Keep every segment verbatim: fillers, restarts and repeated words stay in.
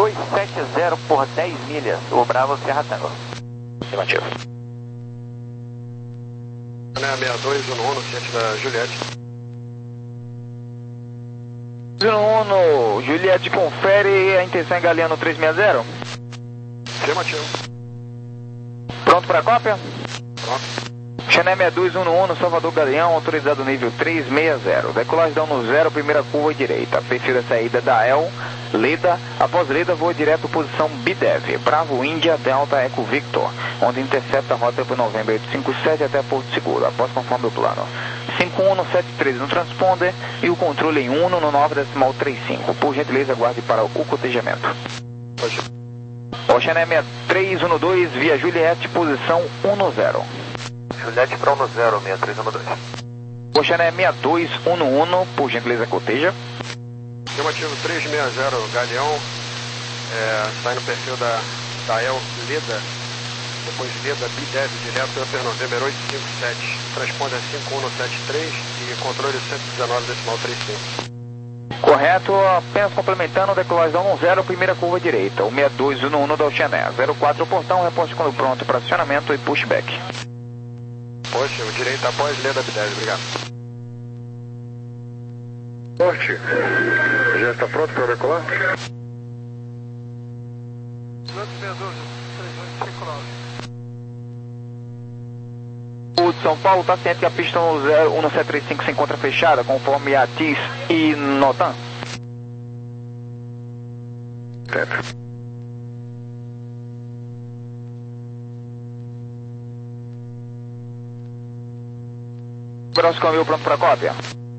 dois sete zero por dez milhas, o Bravo Serra Tango. Afirmativo. seis dois um um, ciente da Juliette. um um, Juliette confere a intenção em Galeano três seis zero. Afirmativo. Pronto para a cópia? Pronto. Xané seis dois um um, Salvador Galeão, autorizado nível três seis zero. Decolagem dão no zero, primeira curva direita. Perfil da saída da El, Leda. Após Leda, voa direto posição B D E V. Bravo Índia Delta Eco Victor, onde intercepta a rota para Novembro oito cinco sete até Porto Seguro, após conforme o plano. cinco um sete três no transponder e o controle em um no nove decimal trinta e cinco. Por gentileza, aguarde para o cotejamento. Oxané seis três um dois, via Juliette, posição um zero. Juliette para um zero, seis três um dois. Oxané seis dois um um, por gentileza, coteja. Afirmativo três seis zero, Galeão, é, sai no perfil da, da El Leda, depois Leda, B D E V, direto para Novembro oito cinco sete, transponder cinco um sete três e controle cento e dezenove decimal trinta e cinco. Correto, apenas complementando, decolagem um zero, primeira curva direita, o seis dois um um da Oxané, zero quatro portão, reposte quando pronto para acionamento e pushback. Poxa, direita após Leda B D E V, obrigado. Norte, já está pronto para decolar? O de São Paulo está ciente que a pista no zero um sete três cinco se encontra fechada, conforme a T I S e Notan? Certo. Grosso Câmbio pronto para a cópia?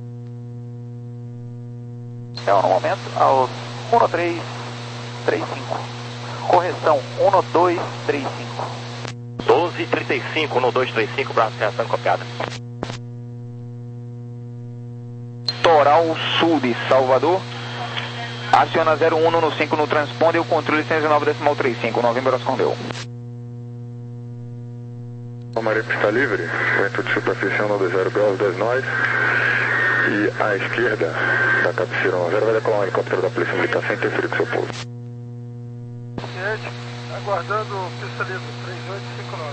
Então, no momento, aos um três três cinco. Correção um dois três cinco. doze trinta e cinco, um dois três cinco, Bravo Serra Tango copiada. Toral Sul de Salvador. Aciona zero um no cinco no transponder e o controle cento e dezenove decimal trinta e cinco. Novembro respondeu. A Maria está livre, vento de superfície um dois zero, Bravo dez nós. E à esquerda da cabeceira um zero vai decolar um helicóptero da Polícia Militar sem interferir com seu pouso. Ciente, aguardando pista livre, três oito cinco nove.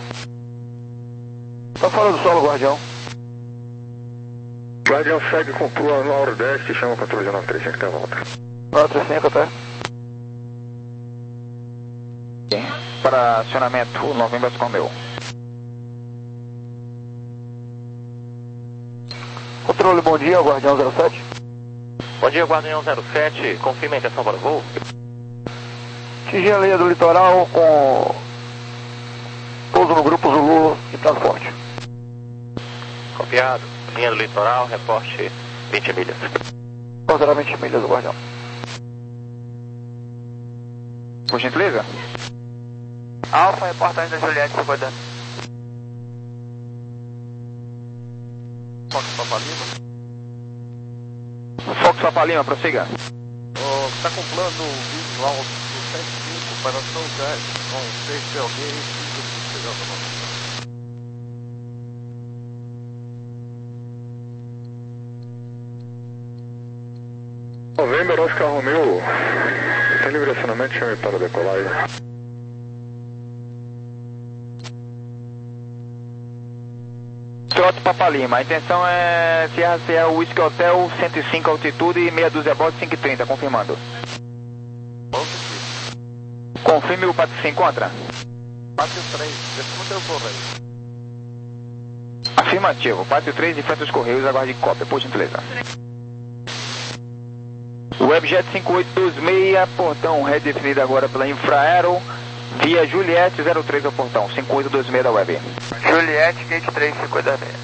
Tá fora do solo, Guardião. Guardião segue com crua no nordeste e chama o controle de nove três cinco até a volta. nove três cinco até. Para acionamento, Novembro respondeu. Controle, bom dia, Guardião zero sete. Bom dia, Guardião zero sete, confirma a intenção para o voo. Atingir a linha do litoral com pouso no grupo Zulu e transporte. Copiado, linha do litoral, reporte vinte milhas. Considerar vinte milhas do Guardião. Por gentileza? Alfa, reportagem da Juliette, se cuidando. Fox Papa Lima. Fox Papa Lima, prossiga. Está com plano visual do sete cinco, operação dez, com seis P L D e cinco de Novembro, Oscar Romeo, tem livre acionamento, chame para decolagem. Trote Papa Lima, a intenção é Sierra Sierra Whisky Hotel, cento e cinco altitude e meia dúzia abaixo, cinco e trinta, confirmando. Confirme o Pátio se encontra? Pátio três, desculpa ter o correio. Afirmativo, Pátio três de frente aos Correios, aguarde cópia, por gentileza. Webjet cinco oito dois seis, portão redefinido agora pela Infraero, via Juliette zero três ao portão, cinco oito dois seis da Web. Juliette, gate três, se cuida bem.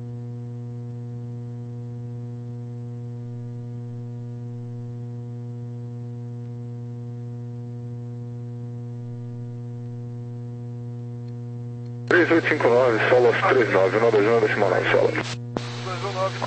três oito cinco nove, Solos três nove, um dois um decimal nove, Solos. dois um nove.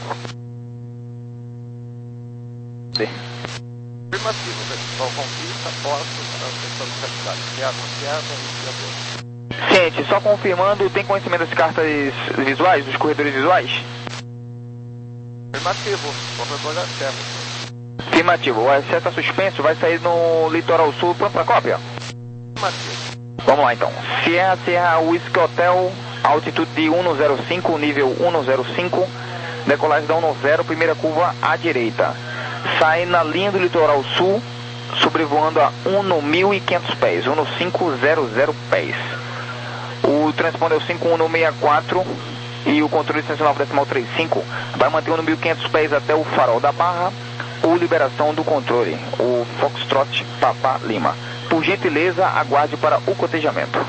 Sim. Afirmativo, pessoal, conquista, posto, para a questão de capitais. Piada, piada, iniciador. Gente, só confirmando, tem conhecimento das cartas visuais, dos corredores visuais? Afirmativo, corredor da serra. Afirmativo, o excesso está suspenso, vai sair no litoral sul, pronto para cópia? Afirmativo. Vamos lá então. Sierra Sierra Whisky Hotel, altitude de cento e cinco, nível cento e cinco, decolagem da cento e zero, primeira curva à direita. Sai na linha do litoral sul, sobrevoando a mil e quinhentos pés, mil quinhentos pés. O transponder é o cinco um seis quatro e o controle cento e nove decimal trinta e cinco vai manter o mil e quinhentos pés até o farol da Barra ou liberação do controle, o Foxtrot Papa Lima. Por gentileza, aguarde para o cotejamento.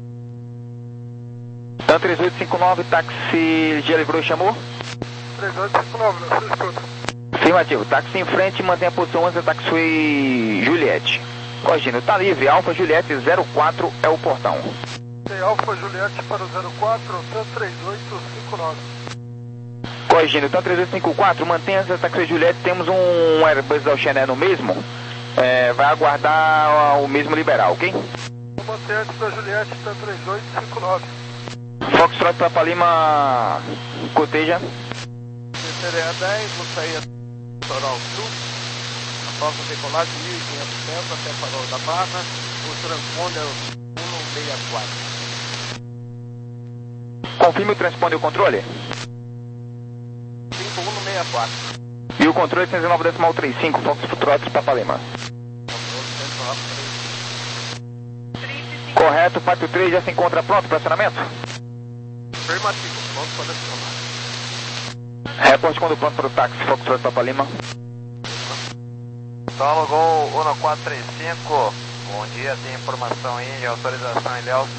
TAM três oito cinco nove, táxi já livrou e chamou? três oito cinco nove, não se escuta. Afirmativo, táxi em frente, mantém a posição antes da taxiway Juliette. Corrigindo, tá livre, Alfa Juliette zero quatro é o portão. Tem Alfa Juliette para o zero quatro, TAM três oito cinco nove. Corrigindo, TAM três oito cinco quatro, mantenha essa taxiway Juliette, temos um Airbus da Oceané no mesmo, é, vai aguardar o mesmo liberal, ok? Vou manter antes da Juliette, TAM três oito cinco nove. Foxtrot Papa Lima, coteja. Seria dez, vou sair litoral sul, após a decolagem mil e quinhentos pés até farol da Barra, o transponder é o cento e sessenta e quatro. Confirme o transponder e o controle. cinco um seis quatro. E o controle cento e nove decimal trinta e cinco, Foxtrot Papa Lima. Controle cento e nove trinta e cinco. Correto, Pátio três já se encontra pronto para acionamento? Afirmativo, pronto para acionar. Reporte quando pronto para o táxi Foxtrot Papa Lima. Solo Gol um quatro três cinco, bom dia, tem informação aí de autorização em Ilhéus.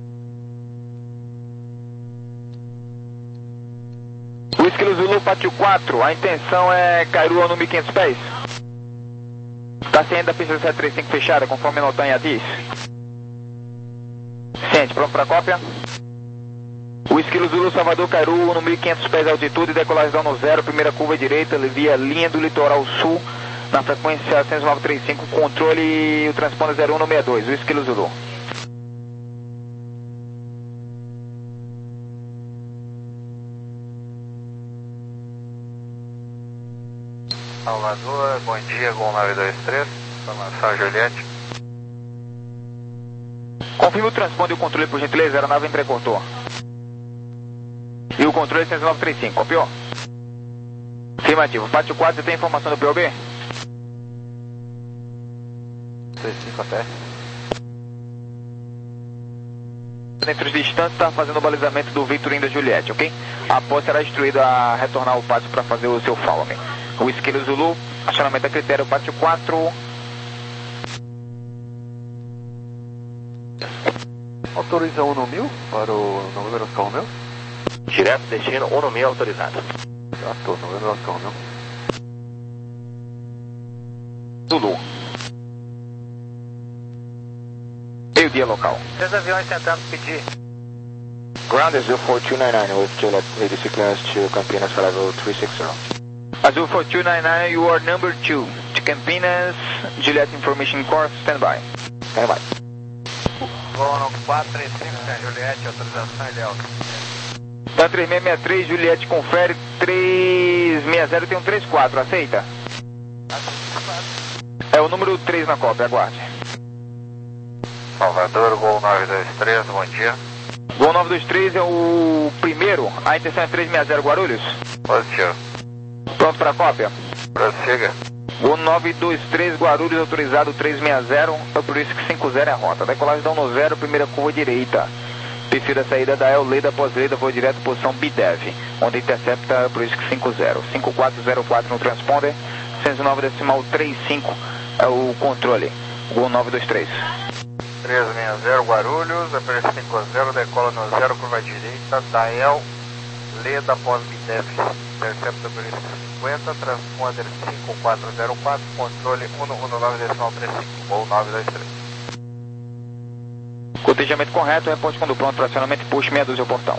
Whisky Zulu, Pátio quatro, a intenção é Cairua no mil e quinhentos pés. Está saindo da pista sete três cinco fechada, conforme Notanha diz. Ciente, pronto para cópia? Whisky Zulu, Salvador, Cairua no mil e quinhentos pés de altitude, decolagem da no zero, primeira curva direita, via linha do litoral sul, na frequência cento e nove trinta e cinco, controle o transponder zero um seis dois, Whisky Zulu. Salvador, bom dia, Gol nove dois três, informação Juliette. Confirme o transponder e o controle, por gentileza, a aeronave entrecortou. E o controle cento e nove trinta e cinco, copiou? Afirmativo, Pátio quatro, você tem informação do P O B? trinta e cinco até. Entre os distantes, está fazendo o balizamento do Victorine da Juliette, ok? Após será instruído a retornar ao pátio para fazer o seu follow-me. O Whisky Zulu, acionamento a critério, Pátio quatro. Autoriza um no mil para o número carro meu? Direto destino um mil autorizado. Já estou, número carro meu. Zulu. Meio-dia local. Três aviões tentando pedir. Ground is zero four two nine nine with Juliet A D C clearance to Campinas for level three six zero. Azul four two nine nine, you are number two. To Campinas, Juliet Information Corps, stand by. Stand by. Gol quatro três cinco, tem Juliette, autorização Ilhéus. TAM três seis seis três, Juliette, confere, três seis zero, tem um três quatro, aceita? É o número três na cópia, aguarde. Salvador, Gol nove dois três, bom dia. Gol nove dois três é o primeiro, a intenção é três seis zero Guarulhos? Positivo. Pronto para cópia? Prossiga. Gol nove dois três Guarulhos, autorizado três seis zero, é por isso que cinco zero é a rota. Decolagem da no zero, primeira curva direita. Perfil da saída da El, Leda, pós-Leda, voo direto, posição B D E V, onde intercepta por isso que cinco zero. cinco quatro zero quatro no transponder, cento e nove decimal trinta e cinco é o controle. Gol nove dois três. três seis zero Guarulhos, A P cinco zero, decola no zero, curva direita, Dael, Leda, pós-B D E V, intercepta por isso cinquenta, transponder cinco quatro zero quatro, controle um um nove decimal trinta e cinco, Gol nove dois três. Cotejamento correto, reporte quando pronto para acionamento e push meia dúzia ao portão.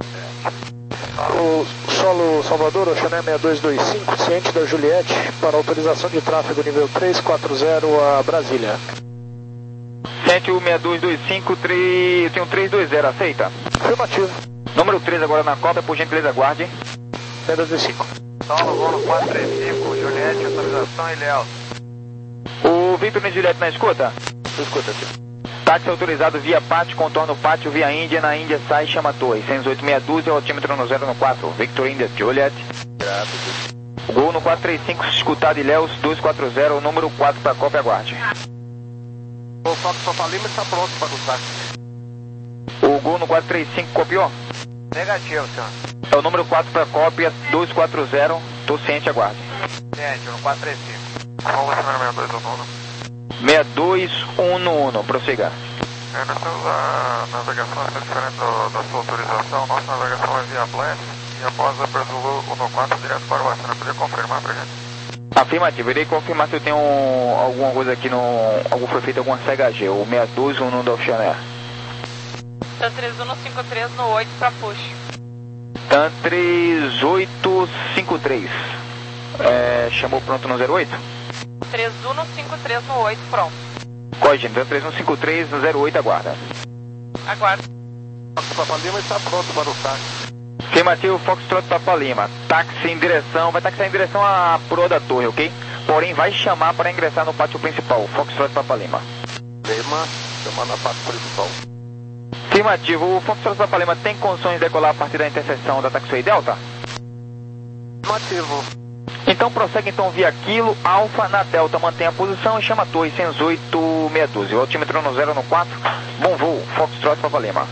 O solo Salvador, Oceané seis dois dois cinco, ciente da Juliette, para autorização de tráfego nível três quatro zero a Brasília. Ciente o seis dois dois cinco, três, tem um três dois zero, aceita? Afirmativo. Número três agora na cópia, por gentileza, aguarde. seis dois dois cinco. Solo, Gol quatro três cinco, Juliette, autorização Ilhéus. O Victor e Juliette na escuta? Escuta, tio. Táxi autorizado via pátio, contorno pátio via Índia, na Índia sai, chama torre. seis oito meia dúzia, altímetro no zero no quatro. Victor India, Juliette. Grato, tio. Gol no quatro três cinco, escutado Ilhéus, dois quatro zero, número quatro para cópia, aguarde. O Fox Papa Lima está pronto para o táxi. O Gol no quatro três cinco copiou? Negativo, senhor. É o número quatro para cópia, dois quatro zero, tô ciente, aguarde. Ciente, no quatro três cinco. Qual vai ser o número dois um no seis dois um um um, prossiga. É, nós temos a navegação essa diferente do, da sua autorização. Nossa navegação é via Blast e após a Brasil um quatro direto para o oeste. Você poderia confirmar pra gente? Afirmativo, irei confirmar se eu tenho um, alguma coisa aqui no. Algum foi feito alguma C H G, o seis dois um um da Ocean Air. Tan três um cinco três no oito para push. Tan três oito cinco três. É, chamou pronto no zero oito? três um cinco três no oito, pronto. Corrige, Tan três um cinco três no zero oito, aguarda. Aguarda. Fox Papa Lima está pronto para o táxi. Afirmativo, Foxtrot Papa Lima. Táxi em direção, vai taxiar em direção à proa da torre, ok? Porém, vai chamar para ingressar no pátio principal, Foxtrot Papa Lima. Lima, chamando a pátio principal. Afirmativo, o Foxtrot Papa Lima tem condições de decolar a partir da interseção da taxiway Delta? Afirmativo. Então prossegue então via Kilo, Alfa na Delta, mantém a posição e chama a torre seis oito meia dúzia. O altímetro no zero no quatro, bom voo, Foxtrot Papa Lima.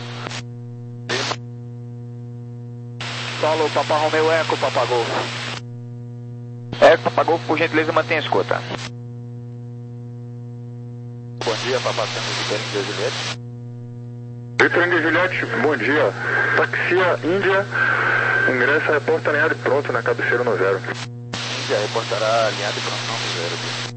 Solo, Papa Romeo Eco, Papa Golf. Eco, Papa Golf, por gentileza, mantenha a escuta. Bom dia, Papa Tango de Juliette. Victor India Juliette, bom dia. Taxia Índia, ingresso a reporta alinhado e pronto na cabeceira no zero. Índia reportará alinhado e pronto no zero.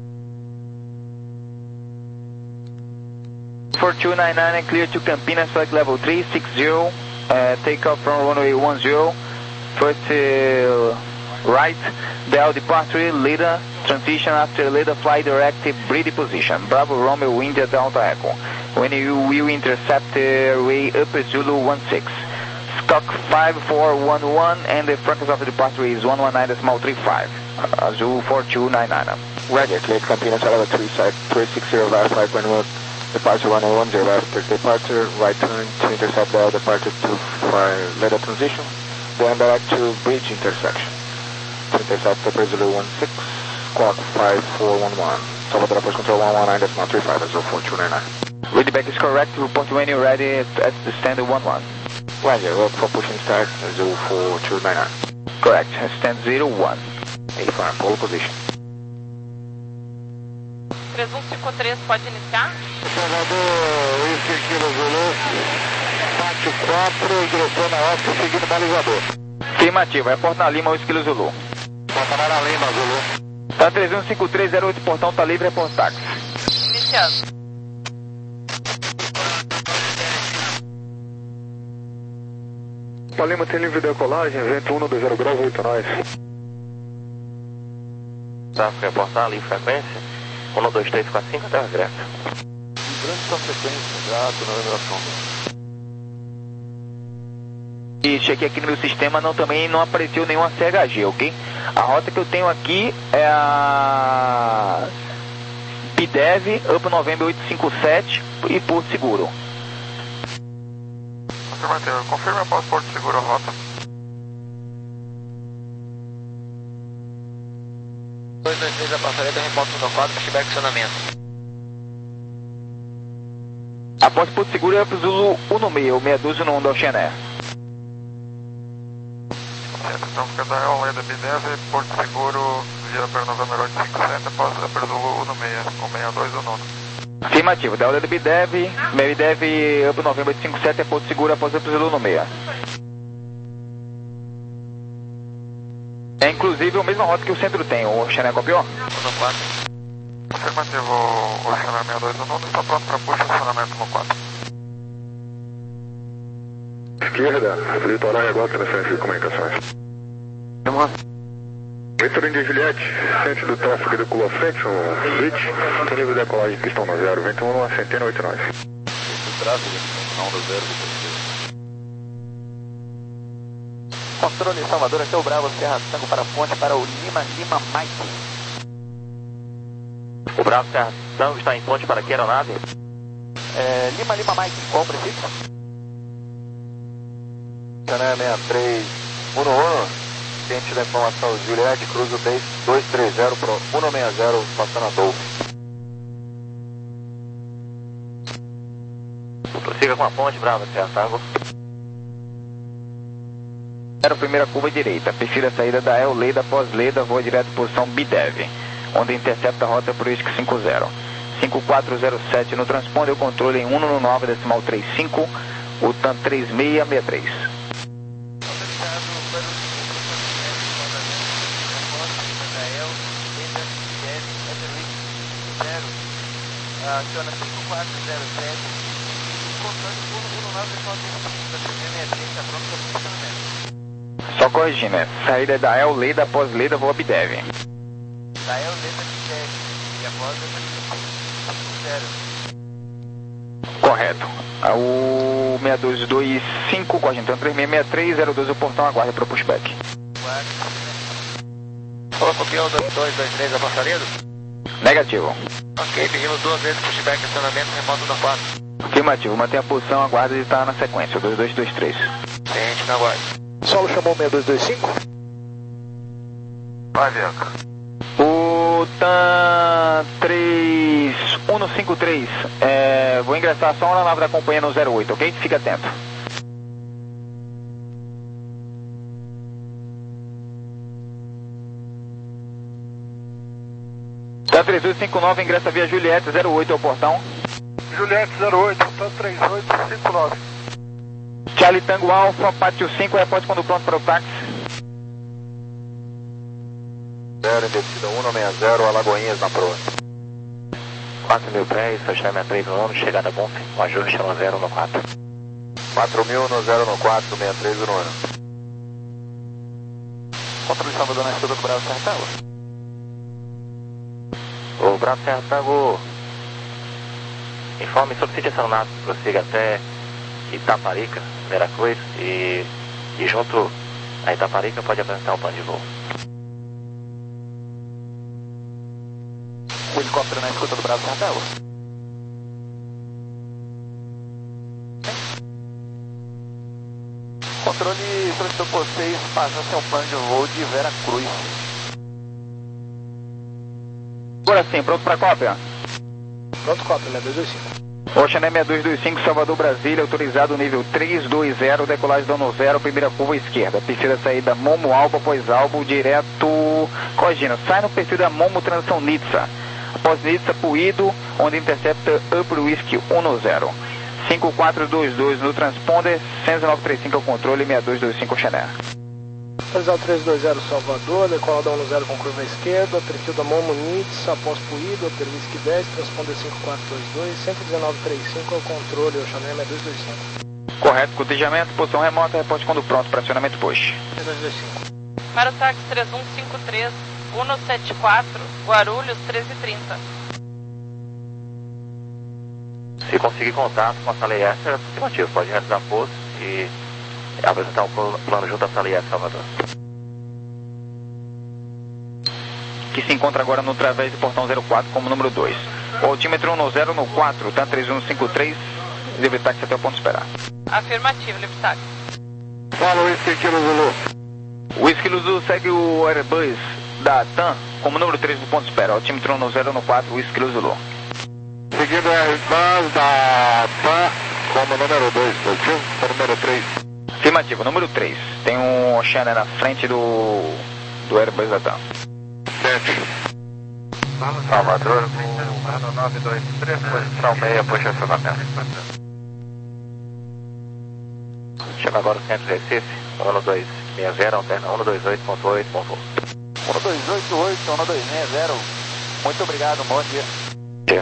four two nine nine, clear to Campinas, flight level three six zero, uh, take off from runway one zero, first uh, right, Bell departure, leader, transition after leader, fly directive, breathe position, Bravo Romeo India Delta Echo, when you will intercept uh, way Upper Zulu one six, Stock five four one one, and the frequency of the departure is one one nine decimal three five, uh, Zulu four two nine nine. Roger, clear to Campinas, level three side, three six zero, verify when we'll departure one one zero, after departure, right turn to intercept Bell departure to fly leader transition, then direct to bridge intersection. To intercept the Brazil one six, squawk five four one one. Salvador approach control one one nine decimal three five, zero four two nine nine. Readback is correct, report when you're ready at, at the stand one one. Roger, up for pushing start, zero four two nine nine. Correct, stand zero one. A farm, pole position. três um cinco três, pode iniciar? Salvador, Whisky Kilo Zulu, pátio quatro, direção na oeste, seguindo balizador. Afirmativo, reporta na Lima, Whisky Zulu. Portará na Lima, Zulu. Tá três um cinco três zero oito, portão tá livre, report táxi. Iniciando. Papa Lima tem livre decolagem, vento um dois zero graus, oito nós. Tráfego reportar, livre frequência, um dois três quatro cinco, terra direta. Grande sua frequência, grato na navegação. E chequei aqui no meu sistema, não, também não apareceu nenhuma C H G, ok? A rota que eu tenho aqui é a B D E V, Up November oito cinco sete e Porto Seguro. Afirmativo, confirme após Porto Seguro a rota. dois dois três, a passarela, reporta no quatro, feedback acionamento. Após Porto Seguro, é pro Zulu um no meio, o seis dois um um da Ocean Air. Então fica da L da B D E V, Porto Seguro, via para November oito cinco sete, após a Zulu um no meio, o seis dois um um. Afirmativo, da L da B D E V, B D E V, Up November oito cinco sete, é Porto Seguro, após a Zulu no meio. É inclusive a mesma rota que o centro tem, o Ocean Air copiou? Afirmativo, o Ocean Air seis dois um um está pronto para push acionamento no quatro. Esquerda, litoral e agora transferência de comunicações. Victor India Juliette, centro do tráfego do Culo frente, um switch, tem nível de decolagem pistão no zero, vento um, uma centena, oito nós. Tráfego, não do zero, Controle Salvador, aqui é o Bravo, Serra Tango para a ponte para o Lima, Lima, Mike. Bravo Sertão está em ponte para que aeronave? É, Lima Lima Mike, qual o prefixo? Cané sessenta e três um um, ciente da informação Juliette, cruzo dois três zero para cento e sessenta, passando a Dolph. Prossiga com a ponte, Bravo Sertão. Zero, primeira curva direita, perfil a saída da El Leda, após Leda, voa direto posição B D E V, onde intercepta a rota para o I S C cinquenta. cinco quatro zero sete no transponder, o controle em um nove decimal trinta e cinco, o TAM três seis seis três. Aciona cinco quatro zero sete e controle um nove decimal trinta e cinco da T V sessenta e três, está pronto para funcionamento. Só corrigindo, né? Saída da El Leda, após Leda, voa B D E V. Da El Leda B D E V e após Leda Correto. O seis dois dois cinco, corrigindo, então três seis seis três, zero doze o portão, aguarda para o pushback. Olá, campeão dois dois dois três, avançarido? Negativo. Ok, pedimos duas vezes pushback, acionamento remoto da quatro. Afirmativo, mantenha a posição, aguarda e está na sequência, dois dois dois três. Ciente, na guarda. Solo chamou seis dois dois cinco. Vai, Bianca. O TAM três um cinco três, é, vou ingressar só na nave da companhia no zero oito, ok? Fica atento. TAM três oito cinco nove, ingressa via Juliette, zero oito é o portão. Juliette zero oito, TAM três oito cinco nove. Charlie Tango Alpha, Pátio cinco, airport quando pronto para o táxi. Zero, descida um sessenta, Alagoinhas na proa. quatro mil pés, fechamento três no ano, chegada bom, o ajuste no zero no quatro. quatro mil no zero no quatro, sessenta e três no ano. Controle de Salvador na escuta do Bravo Sertango. O Bravo Sertango, informe sobre solicite essa nave, prossiga até Itaparica, Veracruz, e, e junto a Itaparica pode apresentar um plano de voo. O helicóptero na escuta do Bravo Sertango. Controle solicitou por vocês passar seu plano de voo de Veracruz. Agora sim, pronto para cópia? Pronto, cópia, seis dois dois cinco. Ocean seis dois dois cinco, Salvador, Brasília, autorizado nível três dois zero, decolagem dano zero, primeira curva à esquerda. Perfil da saída Momo Alba, após Alba, direto, corrigindo, sai no perfil da Momo Transição Nitsa. Após Nitsa, Puído, onde intercepta Upper Whisky um zero. cinco quatro dois dois no transponder, cento e nove trinta e cinco ao controle, seis dois dois cinco Ocean. Autorizado três dois zero Salvador, decolada um zero com curva à esquerda, perfil da Momo Nitsa, após Puído, Upper Whisky dez, transponder cinco quatro dois dois, cento e dezenove trinta e cinco ao controle, Ocean seis dois dois cinco. Correto, cotejamento, posição remota, reporte quando pronto para acionamento push. seis dois dois cinco. Marotax três um cinco três, um sete quatro, Guarulhos treze trinta. Se conseguir contato com a sala I S, é afirmativo, pode realizar pouso e apresentar um plano junto à sala I S Salvador. Que se encontra agora no través do portão zero quatro como número dois. O altímetro um zero no quatro, TAM três um cinco três, livre táxi até o ponto esperar. Afirmativo, livre táxi. Fala, Whisky Kilo Zulu. O Whisky Zulu segue o Airbus da TAM como número três do ponto espera. Altímetro um zero no quatro, Whisky Zulu. Seguindo o Airbus da TAM como número dois, positivo, número três. Afirmativo, número três. Tem um Ocean na frente do, do Airbus da TAM. Salvador, ano nove dois três, posição meia, puxa acionamento. Chega agora o centro de Recife, ano dois seis zero, alterna um dois oito ponto oito, bom voo. um dois oito oito, um dois seis zero, muito obrigado, bom dia. Dia.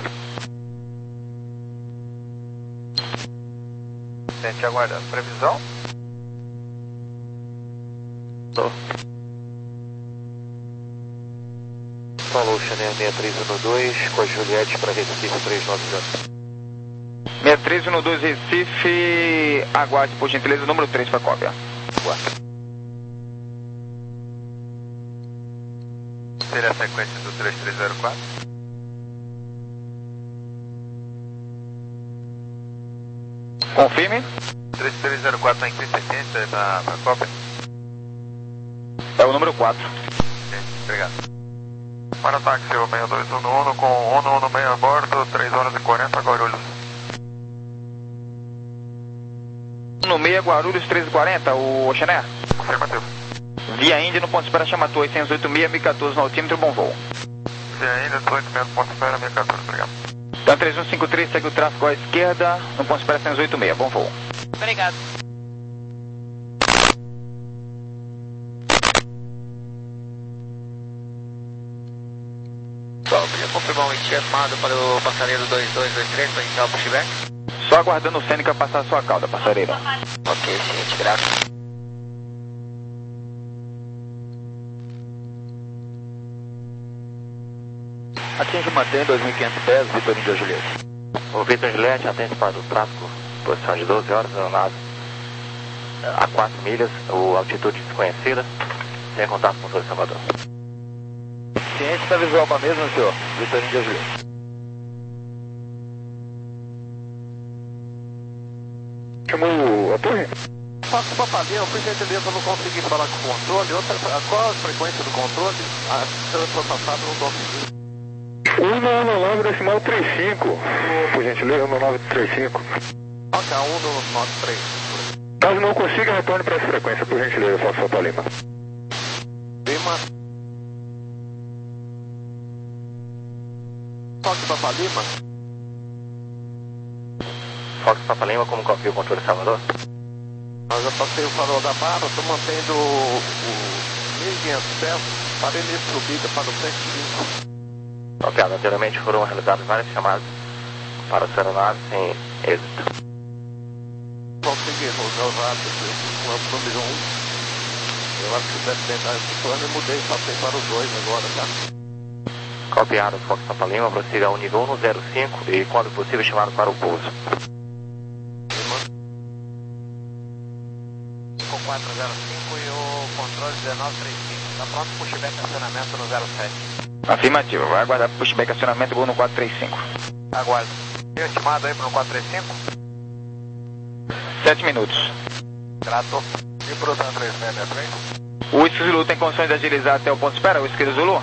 Gente, aguardando. Previsão? Tô. Falou, Chanel seis três um dois, com a Juliette para Recife três nove zero. seis três um dois Recife, aguarde por gentileza o número três para cópia. Aguarde. Seria a sequência do três três zero quatro? Confirme. três três zero quatro está em quinze na, na cópia. É o número quatro. Ok, obrigado. Para táxi, o seis dois um um com um um seis a bordo, três horas e quarenta, Guarulhos. um seis Guarulhos, treze e quarenta, o Oxané. Afirmativo. Via Índia no ponto de espera Chamatu, oitocentos e oito mil, mil e quatorze no altímetro, bom voo. Via Índia, dezoito mil, ponto de espera, mil e quatorze, obrigado. Então três um cinco três segue o tráfego à esquerda, no ponto de espera seiscentos e oitenta e seis, bom voo. Obrigado. Só podia confirmar um estimado para o passageiro dois dois dois três para iniciar o pushback? Só aguardando o Sêneca passar a sua cauda, passageiro. Ok, ciente, graças. Atinge mantém dois mil e quinhentos pés, Vitor Índia Juliette. O Vitor Juliette atende para o tráfego, posição de doze horas, aeronave a quatro milhas, o altitude desconhecida, sem contato com o Torre Salvador. Ciente da visual para mesmo, senhor, Vitor Índia Juliette. Chamou a torre? Faço papalinha, por gentileza, eu não consegui falar com o controle. Outra, qual a frequência do controle? A semana passada eu não consegui. um nove nove decimal trinta e cinco, por gentileza, um nove três cinco. Ok, um nove três. Caso não consiga, retorne para essa frequência, por gentileza, Fox Papa Lima. Lima. Fox Papa Lima. Fox Papa Lima, como confia o controle Salvador? Eu já passei o farol da barra, estou mantendo o, o mil e quinhentos pés, parei nesse subida para o cento e vinte. Ok, anteriormente foram realizadas várias chamadas para a aeronave sem êxito. Consegui usar o número um. Eu acho que deve tentar esse plano e mudei, passei para os dois agora, tá? Copiado Fox Papa Lima, prossiga ao nível um zero cinco e, quando possível, chamado para o pouso. cinco quatro zero cinco e o controle dezenove trinta e cinco. Está pronto para o pushback acionamento no zero sete. Afirmativo, vai aguardar pushback acionamento gol no quatro três cinco. Aguardo. Tem estimado aí para o quatro três cinco? sete minutos. Grato. E para o três seis seis três? O Whisky Zulu tem condições de agilizar até o ponto de espera, o Whisky Zulu?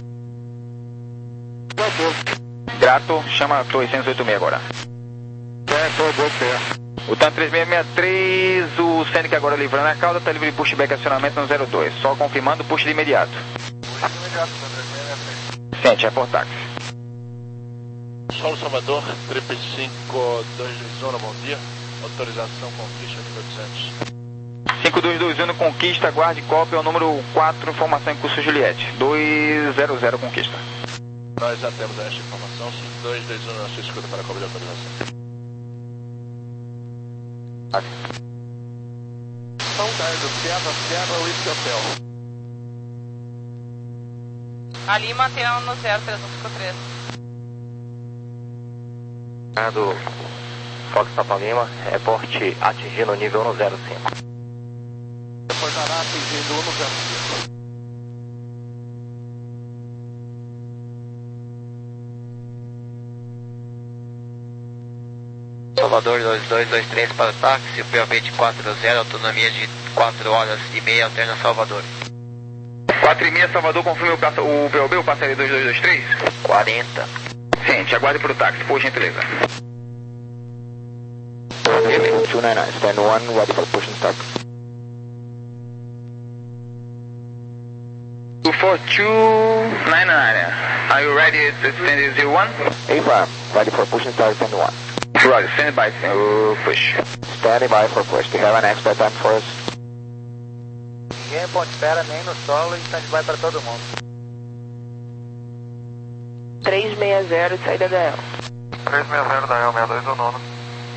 Grato, chama a torre oitocentos e oitenta e seis agora. É, tô bom pé. O TAM três seis seis três, o Sêneca agora livrando a cauda, está livre de pushback acionamento no zero dois. Só confirmando o push de imediato. Push de imediato, três seis seis três. Sente, é por táxi. Solo Salvador, triplo cinco dois dois um, bom dia. Autorização Conquista nível duzentos. cinco dois dois um Conquista, aguarde cópia, é o número quatro, informação em curso Juliette. dois zero zero Conquista. Nós já temos esta informação, cinco dois dois um na sua escuta para a cópia de autorização. São Carlos, Sierra, Sierra, Whisky Hotel. Ali mantenha no zero três um cinco três. Do Fox Papa Lima, reporte atingindo o nível um zero cinco. Reportará atingindo um zero cinco. Salvador dois dois dois três para o táxi, P O V quatro zero, autonomia de quatro horas e meia, alterna Salvador. quatro e meia Salvador, confirme o, o P O B, o passageiro dois dois dois três? quarenta. Sente, aguarde para o táxi, por gentileza. two nine nine, stand one, ready for push and start. two four two nine nine, are you ready to stand zero one? A-Farm, ready for push and start, stand one. Roger, stand by, uh, push. Standing by for push. Do you have an expert time for us? Ninguém ponto espera nem no solo e stand-by para todo mundo. três seis zero, saída da El. três seis zero da El, seis dois do nono.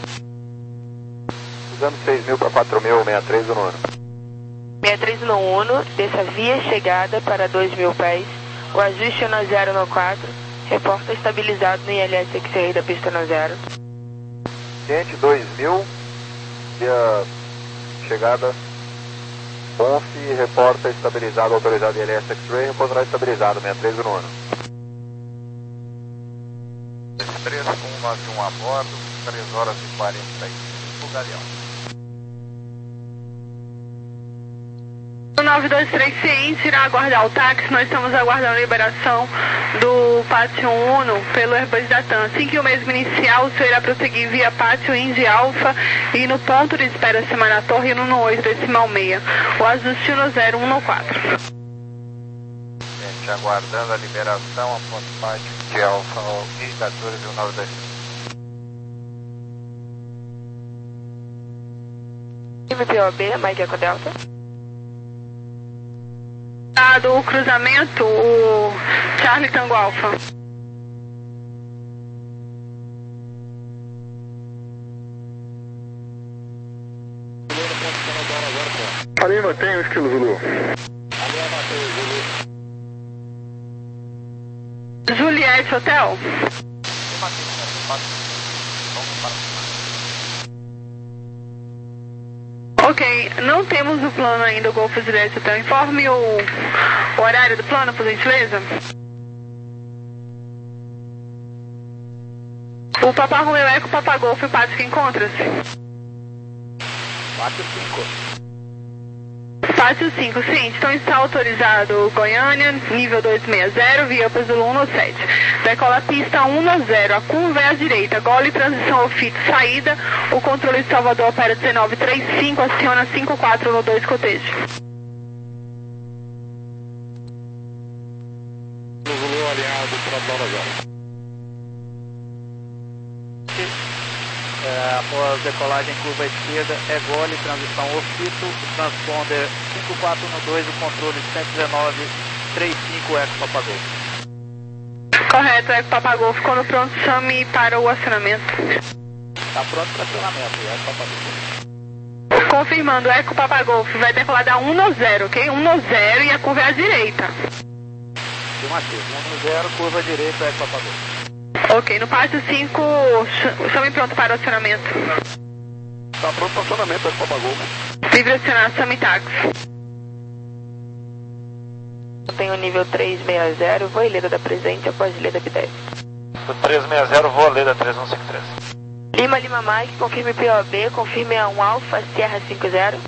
Usando seis mil para quatro mil, sessenta e três do nono. sessenta e três no Uno, desça via chegada para dois mil pés. O ajuste no zero no quatro. Reporta estabilizado no I L S X-Ray da pista no zero. Ciente dois mil, via chegada, Conf, reporta estabilizado, autorizado I L S X-Ray, reportará estabilizado, sessenta e três do nono. três um nove um a bordo, três horas e quarenta e cinco. pro Galeão. nove dois três ciente, irá aguardar o táxi. Nós estamos aguardando a liberação do Pátio Uno pelo Airbus da TAM. Assim que o mesmo inicial, o senhor irá prosseguir via Pátio Indy Alpha e no ponto de espera acima na torre no Uno oito decimal seis. O ajuste no zero um quatro. Gente, aguardando a liberação após Pátio de Alpha, indicadores do nove dois três. M P O B, Mike Eco Delta. Do cruzamento, o Charlie Tango Alpha. Ali mantém o estilo Zulu. Juliette Hotel. Ok, não temos o plano ainda, o Golfo Juliette Hotel. Informe o, o horário do plano, por gentileza. O Papa Romeo Eco, Papa Golfo e Pátio que encontra-se? Pátio cinco. Pátio cinco, sim. Então está autorizado Goiânia, nível dois seis zero, via Zulu um sete. Decola pista um zero, a curva é à direita. Gole, transição ao fito, saída. O controle de Salvador opera dezenove trinta e cinco, aciona cinco quatro no dois cotejo. Zulu alinhado para Blaurazão. É, após decolagem curva esquerda, é gole, transição ofito, transponder cinco quatro um dois, o controle cento e dezenove trinta e cinco, Eco Papagol. Correto, Eco Papagol, ficou no pronto, chame para o acionamento. Está pronto para acionamento, Eco Papagol. Confirmando, Eco Papagol, vai decolar da um zero, ok? um zero e a curva é à direita. Afirmativo, um zero, curva direita, Eco Papagol. Ok, no Pátio cinco, chame pronto para o acionamento. Está pronto para o acionamento, Eco Papagol. Livre acionar, chame táxi. Eu tenho nível três seis zero, vou Ileda da presente após Ileda B dez. três seis zero, vou Ileda três um cinco três. Lima Lima Mike, confirme P O B, confirme a um Alfa, Sierra cinco zero.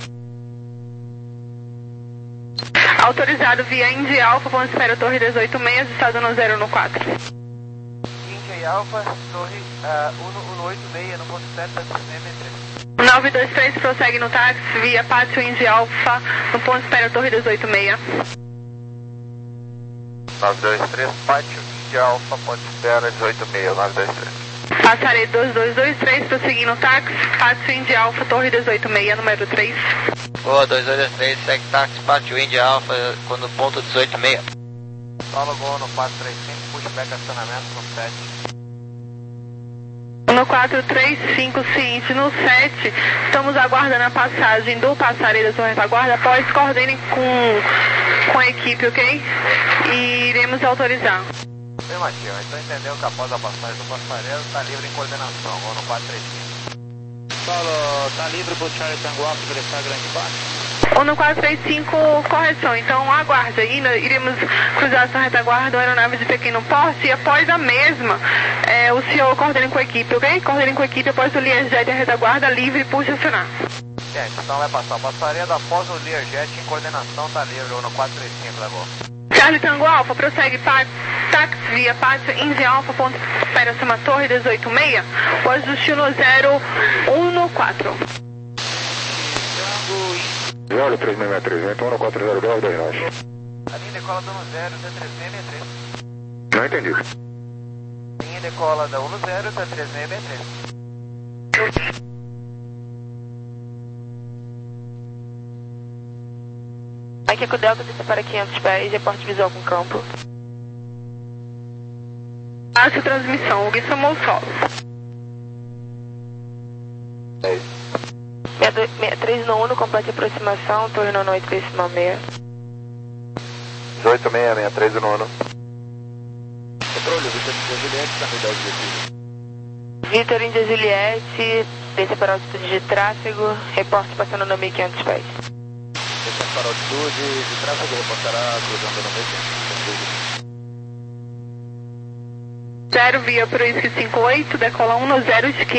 Autorizado via Indy Alpha, ponto espera Torre dezoito seis, estado no zero no quatro. Indy Alpha, Torre uh, um oito seis, no ponto sete, três seis três. nove dois três, prossegue no táxi via Pátio Indy Alpha, no ponto espera Torre dezoito seis. nove dois três, Pátio Indy Alpha, ponto espera dezoito seis, nove dois três. Passarei dois dois dois três, prosseguindo no táxi, Pátio Indy Alpha, Torre dezoito seis, número três. Boa, dois dois dois três, segue táxi, Pátio Indy Alpha, quando ponto dezoito seis. Solo Gol no quatro três cinco, pushback acionamento no sete. No quatro três cinco, seguinte, no sete, estamos aguardando a passagem do passaredo da retaguarda, após coordenem com, com a equipe, ok? E iremos autorizar. Afirmativo, então entendeu que após a passagem do passaredo está livre em coordenação, ou no quatro três cinco. Paulo, está livre para o Charlie Tango Alpha ingressar grande parte? Ou no quatro três cinco, correção, então aguarde ainda, iremos cruzar essa retaguarda, uma aeronave de pequeno porte, e após a mesma, é, o senhor coordene com a equipe, ok? Coordene com a equipe após o Learjet e a retaguarda livre por estacionar. Gente, então vai passar o passaredo após o Learjet em coordenação, está livre, ou no quatro três cinco, levou. Charlie Tango Alpha, prossegue para táxi via Pátio Indy Alpha, ponto espera acima Torre dezoito seis, o ajuste no zero um quatro. Zero três seis seis três, então no quatro zero dois dois nove. A linha decola da um zero, T três seis seis três. Não entendi. Linha decola da um zero, T três seis seis três. Aqui é com o Delta, desce para quinhentos pés, reporte visual com campo. Passe transmissão, o guia chamou o solo. três no um, complete aproximação, torre no oito decimal seis. dezoito seis seis três no ano. Controle, Vitor Índia Juliette, está me dando Vitor Índia Juliette, desce para altitude de tráfego, reporte passando no mil e quinhentos pés. Desce para altitude de tráfego, reportará cruzando no mil e quinhentos. zero via para o I S C cinquenta e oito, decola um no zero esquerdo.